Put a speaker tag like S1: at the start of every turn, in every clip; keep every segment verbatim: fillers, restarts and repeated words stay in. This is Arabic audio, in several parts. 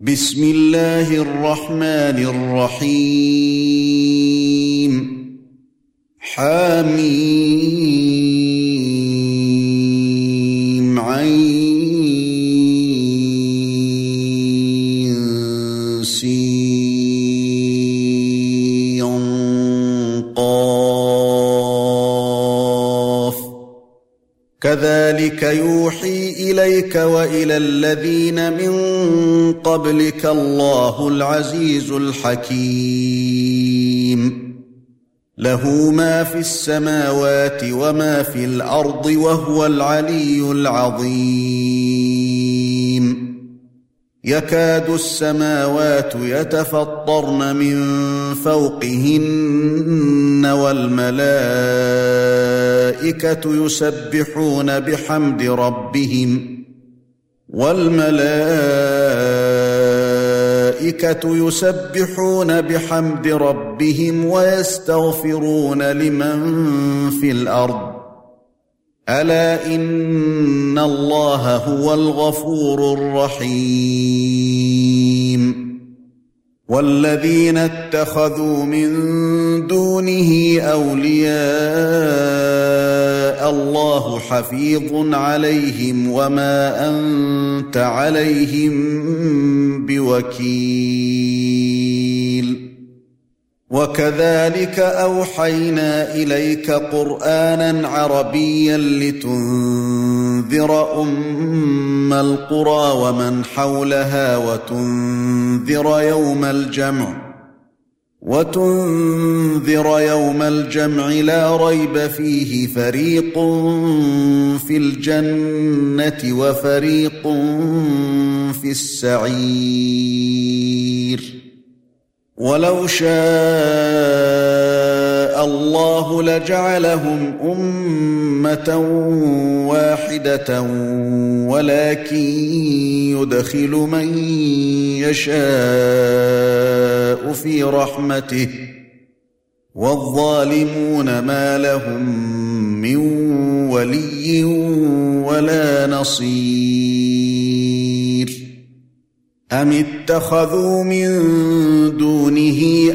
S1: بسم الله الرحمن الرحيم حميم عين سين قاف كذلك يوحي إليك وإلى الذين من قبلك الله العزيز الحكيم له ما في السماوات وما في الأرض وهو العلي العظيم يكاد السماوات يتفطرن من فوقهن والملائكة يسبحون بحمد ربهم والملائكة يسبحون بحمد ربهم ويستغفرون لمن في الأرض ألا إن الله هو الغفور الرحيم والذين اتخذوا من دونه أولياء الله حفيظ عليهم وما أنت عليهم بوكيل وكذلك أوحينا إليك قرآنا عربيا لتنذر أم القرى ومن حولها وتنذر يوم الجمع وتنذر يوم الجمع لا ريب فيه فريق في الجنة وفريق في السعير ولو شاء الله لجعلهم أمة واحدة ولكن يدخل من يشاء في رحمته والظالمون ما لهم من ولي ولا نصير أم اتخذوا من دونه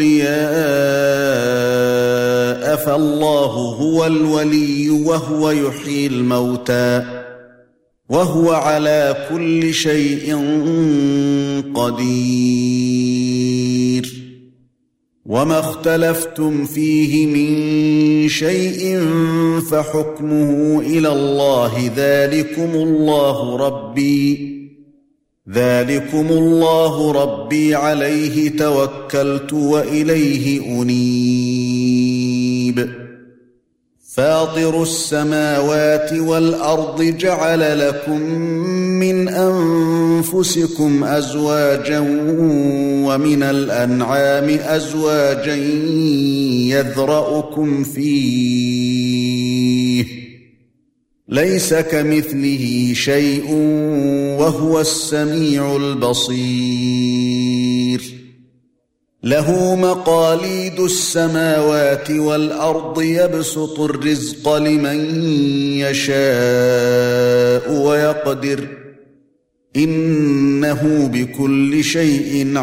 S1: أولياء فالله هو الولي وهو يحيي الموتى وهو على كل شيء قدير وما اختلفتم فيه من شيء فحكمه إلى الله ذلكم الله ربي ذلكم الله ربي عليه توكلت وإليه أنيب فاطر السماوات والأرض جعل لكم من أنفسكم أزواجا ومن الأنعام أزواجا يذرأكم فيه ليس كمثله شيء وهو السميع البصير له مقاليد السماوات والأرض يبسط الرزق لمن يشاء ويقدر إنه بكل شيء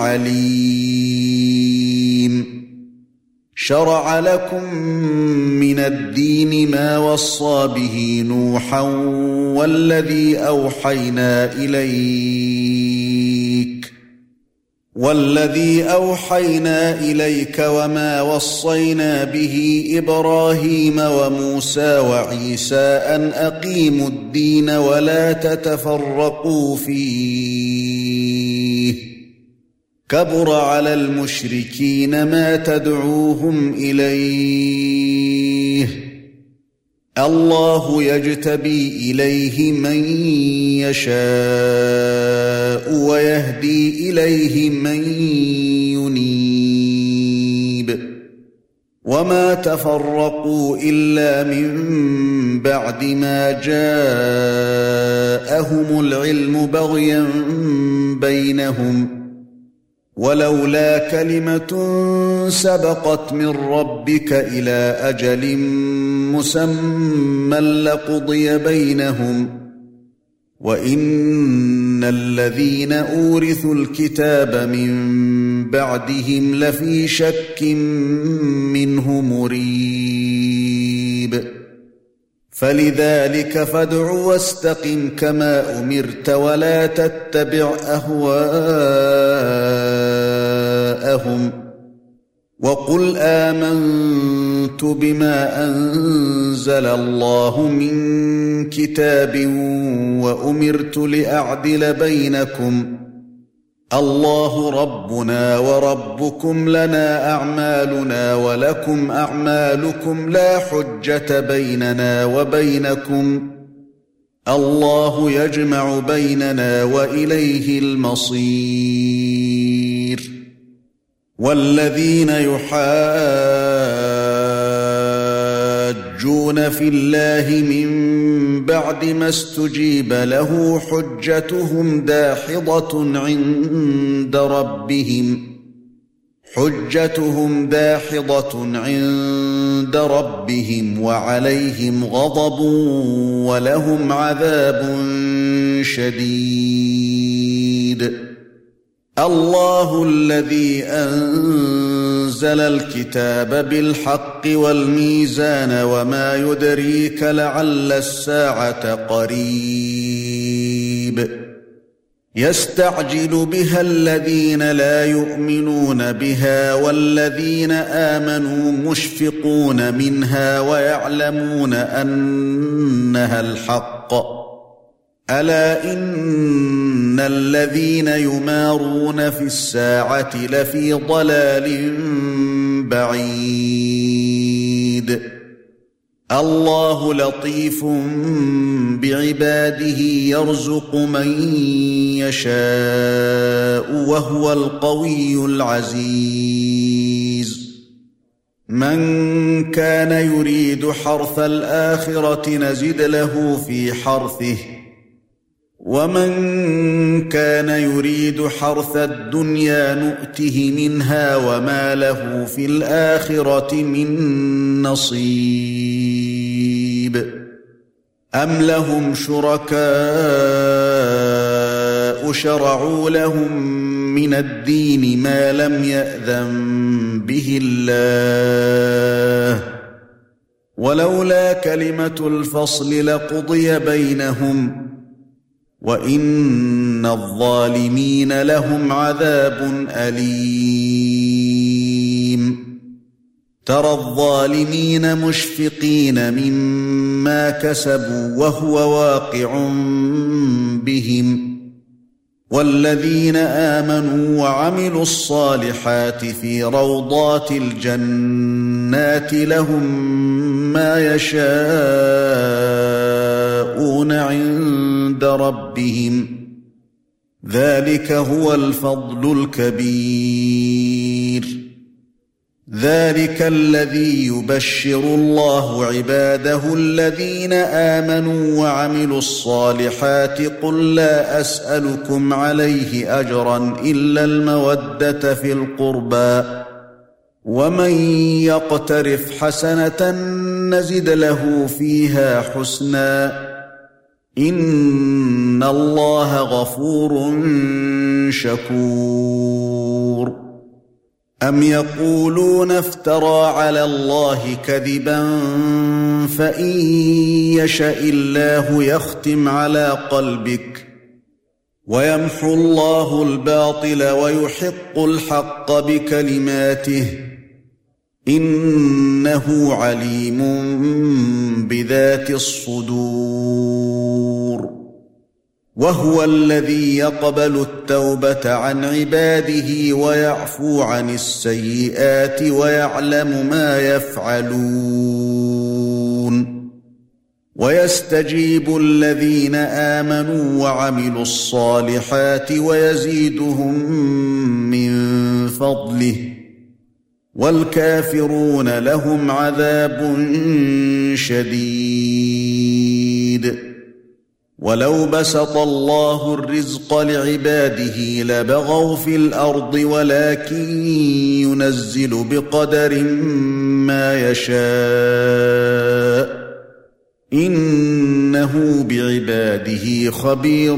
S1: عليم شرع لكم من الدين ما وصى به نوحا والذي أوحينا إليك والذي أوحينا إليك وما وصينا به إبراهيم وموسى وعيسى أن أقيموا الدين ولا تتفرقوا فيه كبر على المشركين ما تدعوهم إليه الله يجتبي إليه من يشاء ويهدي إليه من ينيب وما تفرقوا إلا من بعد ما جاءهم العلم بغيا بينهم ولولا كلمة سبقت من ربك إلى أجل مسمى لقضي بينهم وَإِنَّ الَّذِينَ أُورِثُوا الْكِتَابَ مِن بَعْدِهِمْ لَفِي شَكٍّ مِّنْهُ مُرِيبٍ فَلِذَلِكَ فَادْعُ وَاسْتَقِمْ كَمَا أُمِرْتَ وَلَا تَتَّبِعْ أَهْوَاءَهُمْ وَقُلْ آمَنْتُ بِمَا أَنزَلَ اللَّهُ مِنْ كِتَابٍ وَأُمِرْتُ لِأَعْدِلَ بَيْنَكُمْ اللَّهُ رَبُّنَا وَرَبُّكُمْ لَنَا أَعْمَالُنَا وَلَكُمْ أَعْمَالُكُمْ لَا حُجَّةَ بَيْنَنَا وَبَيْنَكُمْ اللَّهُ يَجْمَعُ بَيْنَنَا وَإِلَيْهِ الْمَصِيرُ وَالَّذِينَ يُحَاجُّونَ فِي اللَّهِ مِن بَعْدِ مَا اسْتُجِيبَ لَهُ حُجَّتُهُمْ دَاحِضَةٌ عِندَ رَبِّهِمْ حُجَّتُهُمْ دَاحِضَةٌ عِندَ رَبِّهِمْ وَعَلَيْهِمْ غَضَبٌ وَلَهُمْ عَذَابٌ شَدِيدٌ الله الذي أنزل الكتاب بالحق والميزان وما يدريك لعل الساعة قريب يستعجل بها الذين لا يؤمنون بها والذين آمنوا مشفقون منها ويعلمون أنها الحق ألا إن الذين يمارون في الساعة لفي ضلال بعيد الله لطيف بعباده يرزق من يشاء وهو القوي العزيز من كان يريد حرث الآخرة نزد له في حرثه ومن كان يريد حرث الدنيا نؤته منها وما له في الآخرة من نصيب أم لهم شركاء شرعوا لهم من الدين ما لم يأذن به الله ولولا كلمة الفصل لقضي بينهم وَإِنَّ الظَّالِمِينَ لَهُمْ عَذَابٌ أَلِيمٌ تَرَى الظَّالِمِينَ مُشْفِقِينَ مِمَّا كَسَبُوا وَهُوَ واقع بِهِمْ وَالَّذِينَ آمَنُوا وَعَمِلُوا الصَّالِحَاتِ فِي رَوْضَاتِ الْجَنَّاتِ لَهُم مَّا يَشَاءُونَ عِندَ رَبِّهِمْ ذَلِكَ هُوَ الْفَضْلُ الْكَبِيرُ ذَلِكَ الَّذِي يُبَشِّرُ اللَّهُ عِبَادَهُ الَّذِينَ آمَنُوا وَعَمِلُوا الصَّالِحَاتِ قُل لَّا أَسْأَلُكُمْ عَلَيْهِ أَجْرًا إِلَّا الْمَوَدَّةَ فِي الْقُرْبَى وَمَن يَقْتَرِفْ حَسَنَةً نَّزِدْ لَهُ فِيهَا حُسْنًا إِنَّ اللَّهَ غَفُورٌ شَكُورٌ أَمْ يَقُولُونَ افْتَرَىٰ عَلَى اللَّهِ كَذِبًا فَإِن يَشَإِ اللَّهُ يَخْتِمْ عَلَى قَلْبِكَ وَيَمْحُو اللَّهُ الْبَاطِلَ وَيُحِقُّ الْحَقَّ بِكَلِمَاتِهِ إِنَّهُ عَلِيمٌ بِذَاتِ الصُّدُورِ وَهُوَ الَّذِي يَقْبَلُ التَّوْبَةَ عَنْ عِبَادِهِ وَيَعْفُو عَنِ السَّيِّئَاتِ وَيَعْلَمُ مَا يَفْعَلُونَ وَيَسْتَجِيبُ الَّذِينَ آمَنُوا وَعَمِلُوا الصَّالِحَاتِ وَيَزِيدُهُم مِّن فَضْلِهِ وَالْكَافِرُونَ لَهُمْ عَذَابٌ شَدِيدٌ وَلَوْ بَسَطَ اللَّهُ الرِّزْقَ لِعِبَادِهِ لَبَغَوْا فِي الْأَرْضِ وَلَكِن يُنَزِّلُ بِقَدَرٍ مَّا يَشَاءُ إنه بعباده خبير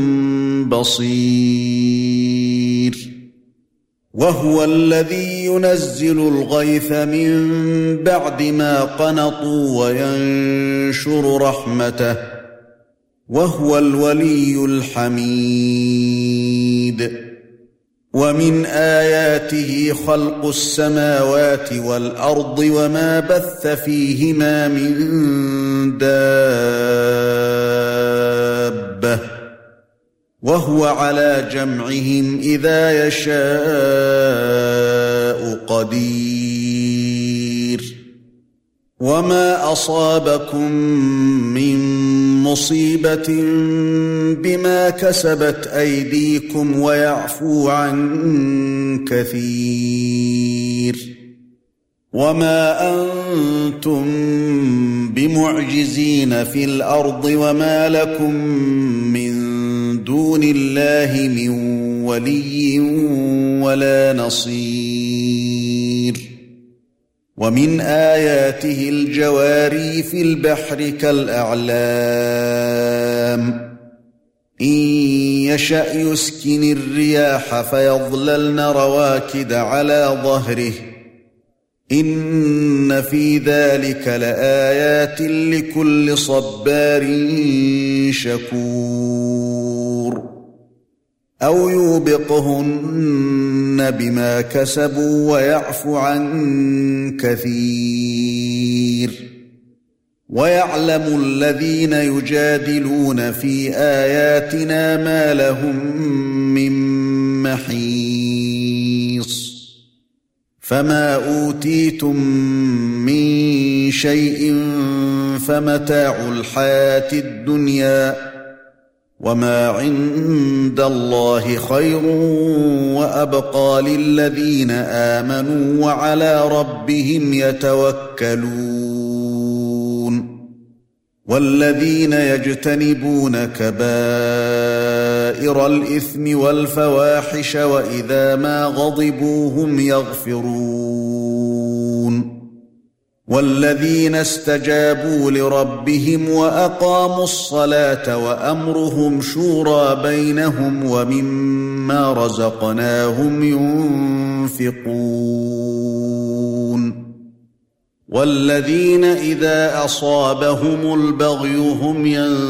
S1: بصير وهو الذي ينزل الغيث من بعد ما قنطوا وينشر رحمته وهو الولي الحميد ومن آياته خلق السماوات والأرض وما بث فيهما من دابة وهو على جمعهم إذا يشاء قدير وما أصابكم من مصيبة بما كسبت أيديكم ويعفو عن كثير وما أنتم بمعجزين في الأرض وما لكم من دون الله من ولي ولا نصير ومن آياته الجواري في البحر كالأعلام إن يشأ يسكن الرياح فيظللن رواكد على ظهره إن في ذلك لآيات لكل صبار شكور أو يوبقهن بما كسبوا ويعفو عن كثير ويعلم الذين يجادلون في آياتنا ما لهم من محيص فما أوتيتم من شيء فمتاع الحياة الدنيا وما عند الله خير وأبقى للذين آمنوا وعلى ربهم يتوكلون والذين يجتنبون كبائر الإثم والفواحش وإذا ما غضبوا هم يغفرون والذين استجابوا لربهم وأقاموا الصلاة وأمرهم شورى بينهم ومما رزقناهم ينفقون والذين إذا أصابهم البغي هم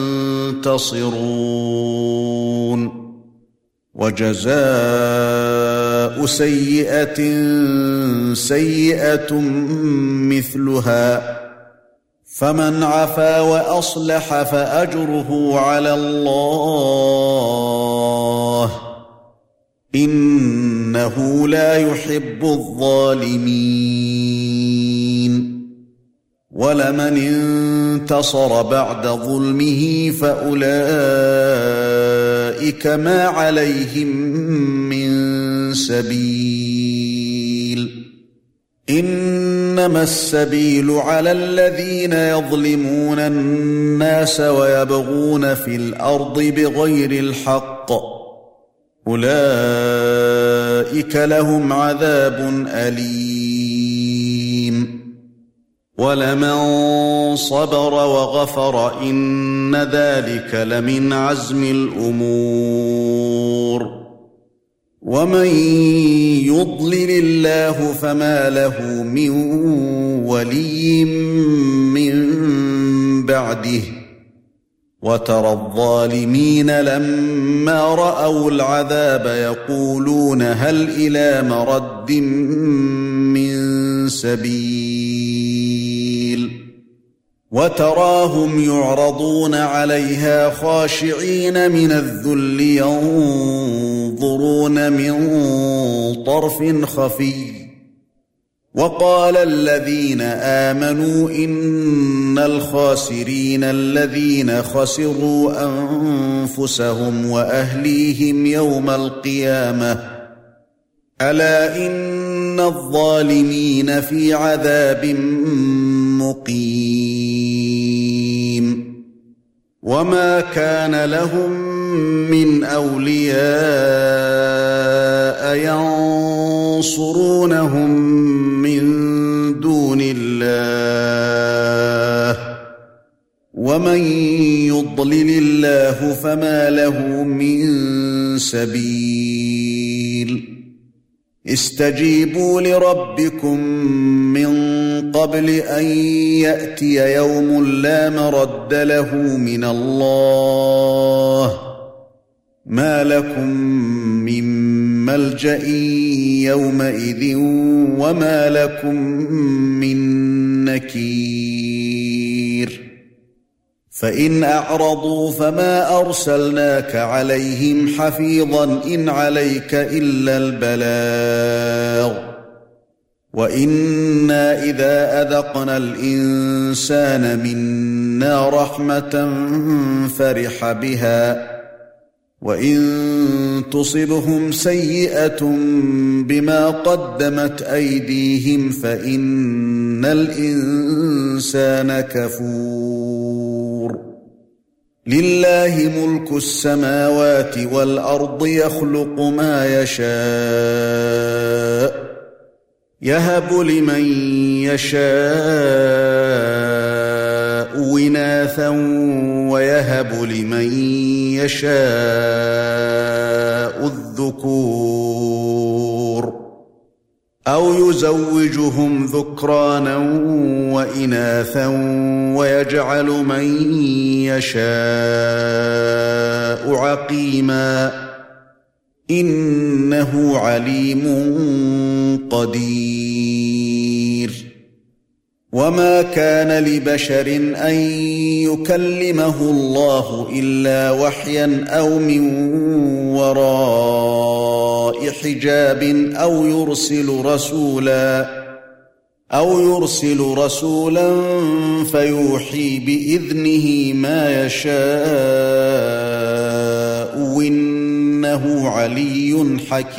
S1: ينتصرون وجزاء سيئة سيئة مثلها فمن عفا وأصلح فأجره على الله إنه لا يحب الظالمين ولمن انتصر بعد ظلمه فأولئك ما عليهم من سبيل إنما السبيل على الذين يظلمون الناس ويبغون في الأرض بغير الحق أولئك لهم عذاب أليم ولمن صبر وغفر إن ذلك لمن عزم الأمور ومن يضلل الله فما له من ولي من بعده وترى الظالمين لما رأوا العذاب يقولون هل إلى مرد من سبيل وتراهم يعرضون عليها خاشعين من الذل ينظرون من طرف خفي وقال الذين آمنوا إن الخاسرين الذين خسروا أنفسهم وأهليهم يوم القيامة ألا إن الظالمين في عذاب مقيم وما كان لهم من أولياء ينصرونهم من دون الله الله فما له من سبيل استجيبوا لربكم من قبل أن يأتي يوم لا مرد له من الله ما لكم من ملجأ يومئذ وما لكم من نكير فإن أعرضوا فما أرسلناك عليهم حفيظا إن عليك إلا البلاغ وإنا إذا أذقنا الإنسان منا رحمة فرح بها وإن تصبهم سيئة بما قدمت أيديهم فإن الإنسان كفور لله ملك السماوات والأرض يخلق ما يشاء يهب لمن يشاء إناثا ويهب لمن يشاء الذكور أو يزوجهم ذكرانا وإناثا ويجعل من يشاء عقيما إنه عليم قدير وما كان لبشر أن يكلمه الله إلا وحيا أو من وراء حجاب أو يرسل رسولا أو يرسل رسولا فيوحي بإذنه ما يشاء إنه علي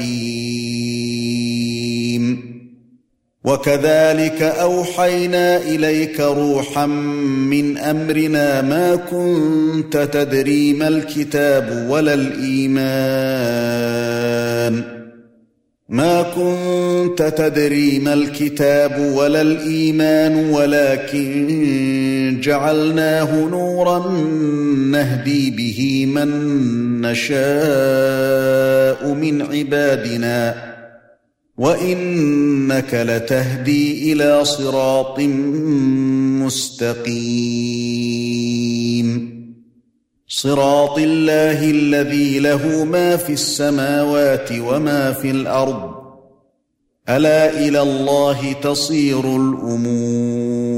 S1: حكيم وكذلك أوحينا إليك روحا من أمرنا ما كنت تدري ما الكتاب ولا الإيمان ما كنت تدري ما الكتاب ولا الإيمان ولكن جعلناه نورا نهدي به من نشاء من عبادنا وإنك لتهدي إلى صراط مستقيم صراط الله الذي له ما في السماوات وما في الأرض ألا إلى الله تصير الأمور